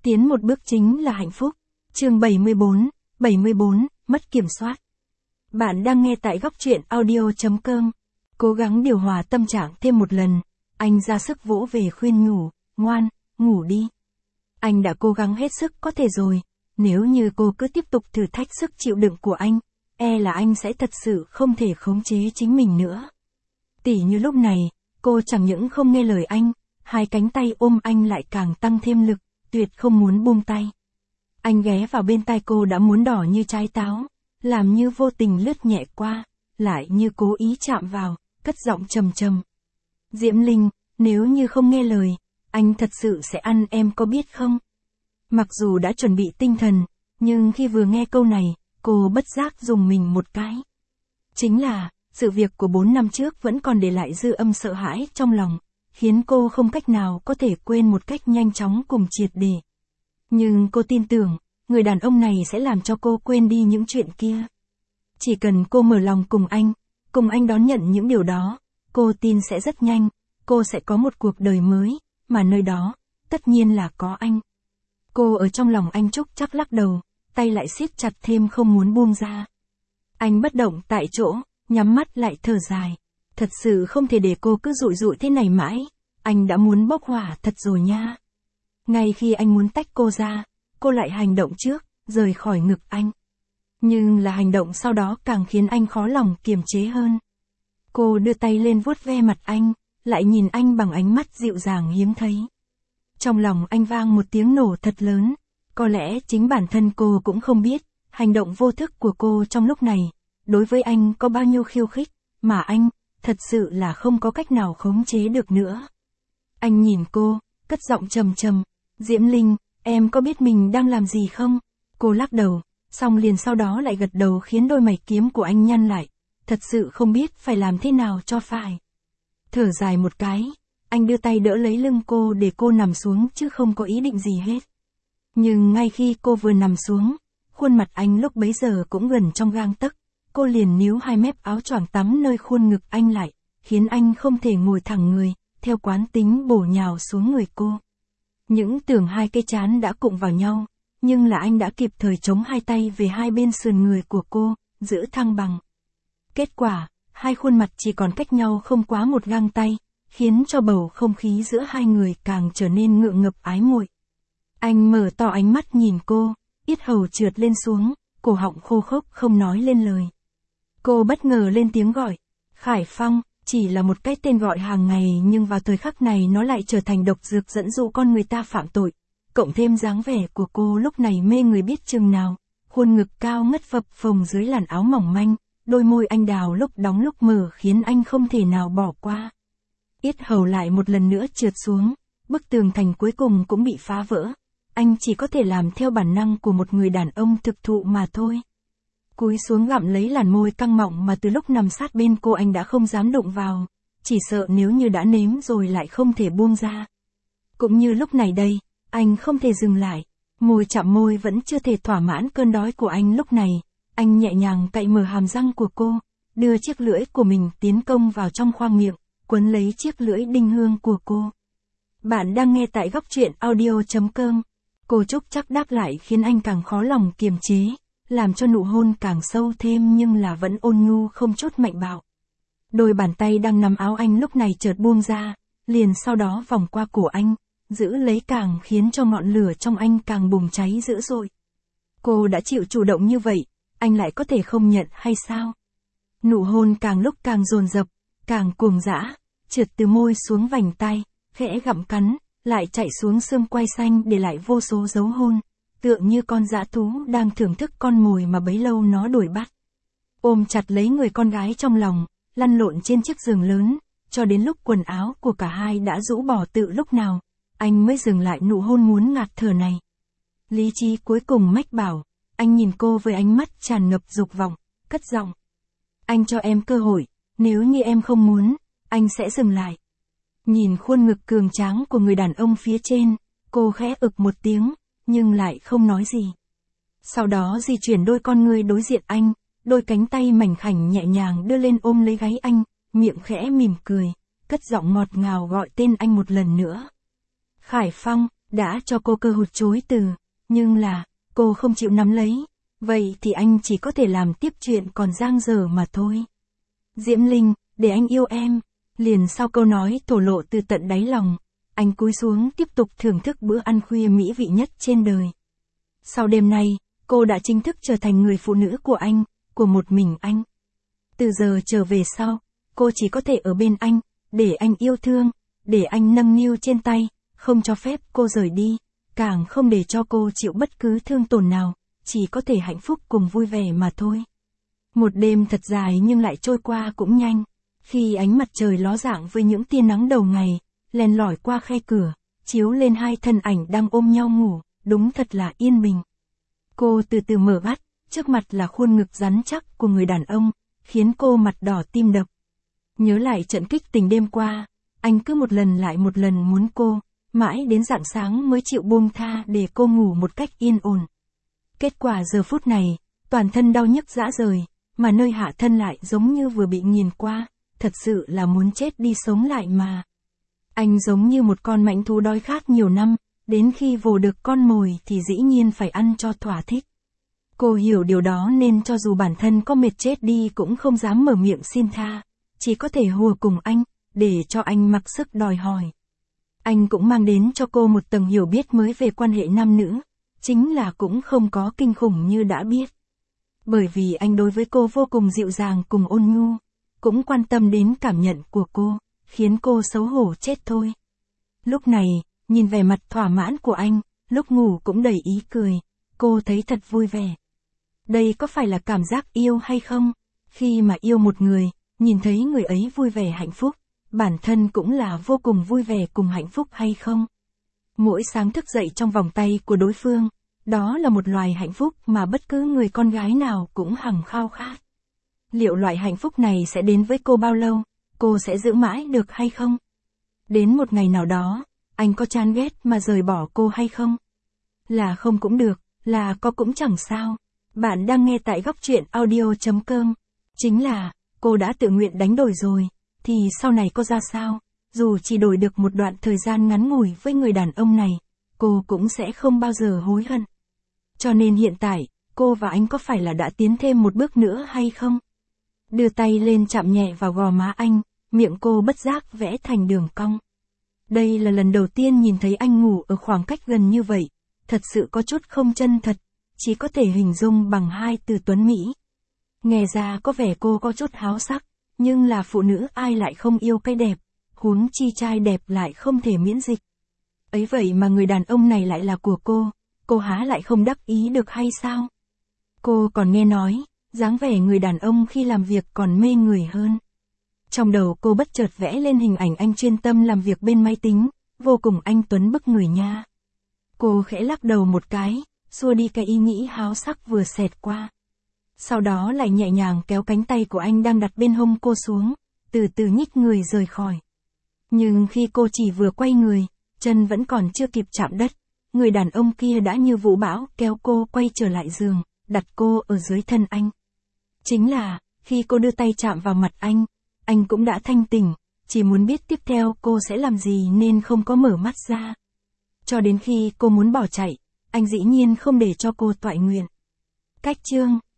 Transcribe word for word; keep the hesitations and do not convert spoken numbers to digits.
Tiến một bước chính là hạnh phúc. Chương bảy mươi bốn, bảy mươi bốn, mất kiểm soát. Bạn đang nghe tại góc truyện audio.com. Cố gắng điều hòa tâm trạng thêm một lần. Anh ra sức vỗ về khuyên nhủ, ngoan, ngủ đi. Anh đã cố gắng hết sức có thể rồi. Nếu như cô cứ tiếp tục thử thách sức chịu đựng của anh, e là anh sẽ thật sự không thể khống chế chính mình nữa. Tỉ như lúc này, cô chẳng những không nghe lời anh, hai cánh tay ôm anh lại càng tăng thêm lực, tuyệt không muốn buông tay. Anh ghé vào bên tai cô đã muốn đỏ như trái táo, làm như vô tình lướt nhẹ qua, lại như cố ý chạm vào, cất giọng trầm trầm. Diễm Linh, nếu như không nghe lời, anh thật sự sẽ ăn em có biết không? Mặc dù đã chuẩn bị tinh thần, nhưng khi vừa nghe câu này, cô bất giác dùng mình một cái. Chính là, sự việc của bốn năm trước vẫn còn để lại dư âm sợ hãi trong lòng, khiến cô không cách nào có thể quên một cách nhanh chóng cùng triệt để. Nhưng cô tin tưởng, người đàn ông này sẽ làm cho cô quên đi những chuyện kia. Chỉ cần cô mở lòng cùng anh, cùng anh đón nhận những điều đó, cô tin sẽ rất nhanh, cô sẽ có một cuộc đời mới, mà nơi đó, tất nhiên là có anh. Cô ở trong lòng anh Trúc chắc lắc đầu, tay lại siết chặt thêm không muốn buông ra. Anh bất động tại chỗ, nhắm mắt lại thở dài. Thật sự không thể để cô cứ dụi dụi thế này mãi, anh đã muốn bốc hỏa thật rồi nha. Ngay khi anh muốn tách cô ra, cô lại hành động trước, rời khỏi ngực anh. Nhưng là hành động sau đó càng khiến anh khó lòng kiềm chế hơn. Cô đưa tay lên vuốt ve mặt anh, lại nhìn anh bằng ánh mắt dịu dàng hiếm thấy. Trong lòng anh vang một tiếng nổ thật lớn, có lẽ chính bản thân cô cũng không biết, hành động vô thức của cô trong lúc này, đối với anh có bao nhiêu khiêu khích, mà anh, thật sự là không có cách nào khống chế được nữa. Anh nhìn cô, cất giọng trầm trầm, Diễm Linh, em có biết mình đang làm gì không? Cô lắc đầu, xong liền sau đó lại gật đầu khiến đôi mày kiếm của anh nhăn lại, thật sự không biết phải làm thế nào cho phải. Thở dài một cái, anh đưa tay đỡ lấy lưng cô để cô nằm xuống chứ không có ý định gì hết. Nhưng ngay khi cô vừa nằm xuống, khuôn mặt anh lúc bấy giờ cũng gần trong gang tấc, cô liền níu hai mép áo choàng tắm nơi khuôn ngực anh lại, khiến anh không thể ngồi thẳng người, theo quán tính bổ nhào xuống người cô. Những tưởng hai cây trán đã cụng vào nhau, nhưng là anh đã kịp thời chống hai tay về hai bên sườn người của cô, giữ thăng bằng. Kết quả, hai khuôn mặt chỉ còn cách nhau không quá một gang tay, khiến cho bầu không khí giữa hai người càng trở nên ngượng ngập ái muội. Anh mở to ánh mắt nhìn cô, yết hầu trượt lên xuống, cổ họng khô khốc không nói lên lời. Cô bất ngờ lên tiếng gọi, Khải Phong, chỉ là một cái tên gọi hàng ngày nhưng vào thời khắc này nó lại trở thành độc dược dẫn dụ con người ta phạm tội. Cộng thêm dáng vẻ của cô lúc này mê người biết chừng nào, khuôn ngực cao ngất phập phồng dưới làn áo mỏng manh, đôi môi anh đào lúc đóng lúc mở khiến anh không thể nào bỏ qua. Yết hầu lại một lần nữa trượt xuống, bức tường thành cuối cùng cũng bị phá vỡ. Anh chỉ có thể làm theo bản năng của một người đàn ông thực thụ mà thôi. Cúi xuống gặm lấy làn môi căng mọng mà từ lúc nằm sát bên cô anh đã không dám đụng vào, chỉ sợ nếu như đã nếm rồi lại không thể buông ra. Cũng như lúc này đây, anh không thể dừng lại, môi chạm môi vẫn chưa thể thỏa mãn cơn đói của anh lúc này, anh nhẹ nhàng cạy mở hàm răng của cô, đưa chiếc lưỡi của mình tiến công vào trong khoang miệng, quấn lấy chiếc lưỡi đinh hương của cô. Bạn đang nghe tại góc truyện audio.com. Cô Trúc chắc đáp lại khiến anh càng khó lòng kiềm chế, làm cho nụ hôn càng sâu thêm nhưng là vẫn ôn nhu không chút mạnh bạo. Đôi bàn tay đang nắm áo anh lúc này chợt buông ra, liền sau đó vòng qua cổ anh, giữ lấy càng khiến cho ngọn lửa trong anh càng bùng cháy dữ dội. Cô đã chịu chủ động như vậy, anh lại có thể không nhận hay sao? Nụ hôn càng lúc càng dồn dập, càng cuồng dã, trượt từ môi xuống vành tai, khẽ gặm cắn, lại chạy xuống xương quai xanh để lại vô số dấu hôn, tựa như con dã thú đang thưởng thức con mồi mà bấy lâu nó đuổi bắt. Ôm chặt lấy người con gái trong lòng, lăn lộn trên chiếc giường lớn, cho đến lúc quần áo của cả hai đã rũ bỏ tự lúc nào, anh mới dừng lại nụ hôn muốn ngạt thở này. Lý trí cuối cùng mách bảo, anh nhìn cô với ánh mắt tràn ngập dục vọng, cất giọng. Anh cho em cơ hội, nếu như em không muốn, anh sẽ dừng lại. Nhìn khuôn ngực cường tráng của người đàn ông phía trên, cô khẽ ực một tiếng, nhưng lại không nói gì. Sau đó di chuyển đôi con ngươi đối diện anh, đôi cánh tay mảnh khảnh nhẹ nhàng đưa lên ôm lấy gáy anh, miệng khẽ mỉm cười, cất giọng ngọt ngào gọi tên anh một lần nữa. Khải Phong, đã cho cô cơ hội chối từ, nhưng là, cô không chịu nắm lấy, vậy thì anh chỉ có thể làm tiếp chuyện còn dang dở mà thôi. Diễm Linh, để anh yêu em. Liền sau câu nói thổ lộ từ tận đáy lòng, anh cúi xuống tiếp tục thưởng thức bữa ăn khuya mỹ vị nhất trên đời. Sau đêm nay, cô đã chính thức trở thành người phụ nữ của anh, của một mình anh. Từ giờ trở về sau, cô chỉ có thể ở bên anh, để anh yêu thương, để anh nâng niu trên tay, không cho phép cô rời đi, càng không để cho cô chịu bất cứ thương tổn nào, chỉ có thể hạnh phúc cùng vui vẻ mà thôi. Một đêm thật dài nhưng lại trôi qua cũng nhanh. Khi ánh mặt trời ló dạng với những tia nắng đầu ngày, len lỏi qua khe cửa, chiếu lên hai thân ảnh đang ôm nhau ngủ, đúng thật là yên bình. Cô từ từ mở mắt, trước mặt là khuôn ngực rắn chắc của người đàn ông, khiến cô mặt đỏ tim đập. Nhớ lại trận kích tình đêm qua, anh cứ một lần lại một lần muốn cô, mãi đến rạng sáng mới chịu buông tha để cô ngủ một cách yên ổn. Kết quả giờ phút này, toàn thân đau nhức rã rời, mà nơi hạ thân lại giống như vừa bị nghiền qua, thật sự là muốn chết đi sống lại mà. Anh giống như một con mãnh thú đói khát nhiều năm, đến khi vồ được con mồi thì dĩ nhiên phải ăn cho thỏa thích. Cô hiểu điều đó nên cho dù bản thân có mệt chết đi cũng không dám mở miệng xin tha, chỉ có thể hùa cùng anh, để cho anh mặc sức đòi hỏi. Anh cũng mang đến cho cô một tầng hiểu biết mới về quan hệ nam nữ, chính là cũng không có kinh khủng như đã biết. Bởi vì anh đối với cô vô cùng dịu dàng cùng ôn nhu, cũng quan tâm đến cảm nhận của cô, khiến cô xấu hổ chết thôi. Lúc này, nhìn vẻ mặt thỏa mãn của anh, lúc ngủ cũng đầy ý cười, cô thấy thật vui vẻ. Đây có phải là cảm giác yêu hay không? Khi mà yêu một người, nhìn thấy người ấy vui vẻ hạnh phúc, bản thân cũng là vô cùng vui vẻ cùng hạnh phúc hay không? Mỗi sáng thức dậy trong vòng tay của đối phương, đó là một loài hạnh phúc mà bất cứ người con gái nào cũng hằng khao khát. Liệu loại hạnh phúc này sẽ đến với cô bao lâu? Cô sẽ giữ mãi được hay không? Đến một ngày nào đó, anh có chán ghét mà rời bỏ cô hay không? Là không cũng được, là có cũng chẳng sao. Bạn đang nghe tại góc truyện audio chấm com. Chính là, cô đã tự nguyện đánh đổi rồi, thì sau này có ra sao? Dù chỉ đổi được một đoạn thời gian ngắn ngủi với người đàn ông này, cô cũng sẽ không bao giờ hối hận. Cho nên hiện tại, cô và anh có phải là đã tiến thêm một bước nữa hay không? Đưa tay lên chạm nhẹ vào gò má anh, miệng cô bất giác vẽ thành đường cong. Đây là lần đầu tiên nhìn thấy anh ngủ ở khoảng cách gần như vậy, thật sự có chút không chân thật, chỉ có thể hình dung bằng hai từ tuấn mỹ. Nghe ra có vẻ cô có chút háo sắc, nhưng là phụ nữ ai lại không yêu cái đẹp, huống chi trai đẹp lại không thể miễn dịch. Ấy vậy mà người đàn ông này lại là của cô, cô há lại không đắc ý được hay sao? Cô còn nghe nói, dáng vẻ người đàn ông khi làm việc còn mê người hơn. Trong đầu cô bất chợt vẽ lên hình ảnh anh chuyên tâm làm việc bên máy tính, vô cùng anh tuấn bức người nha. Cô khẽ lắc đầu một cái, xua đi cái ý nghĩ háo sắc vừa xẹt qua. Sau đó lại nhẹ nhàng kéo cánh tay của anh đang đặt bên hông cô xuống, từ từ nhích người rời khỏi. Nhưng khi cô chỉ vừa quay người, chân vẫn còn chưa kịp chạm đất, người đàn ông kia đã như vũ bão kéo cô quay trở lại giường, đặt cô ở dưới thân anh. Chính là, khi cô đưa tay chạm vào mặt anh, anh cũng đã thanh tỉnh, chỉ muốn biết tiếp theo cô sẽ làm gì nên không có mở mắt ra. Cho đến khi cô muốn bỏ chạy, anh dĩ nhiên không để cho cô toại nguyện. Cách chương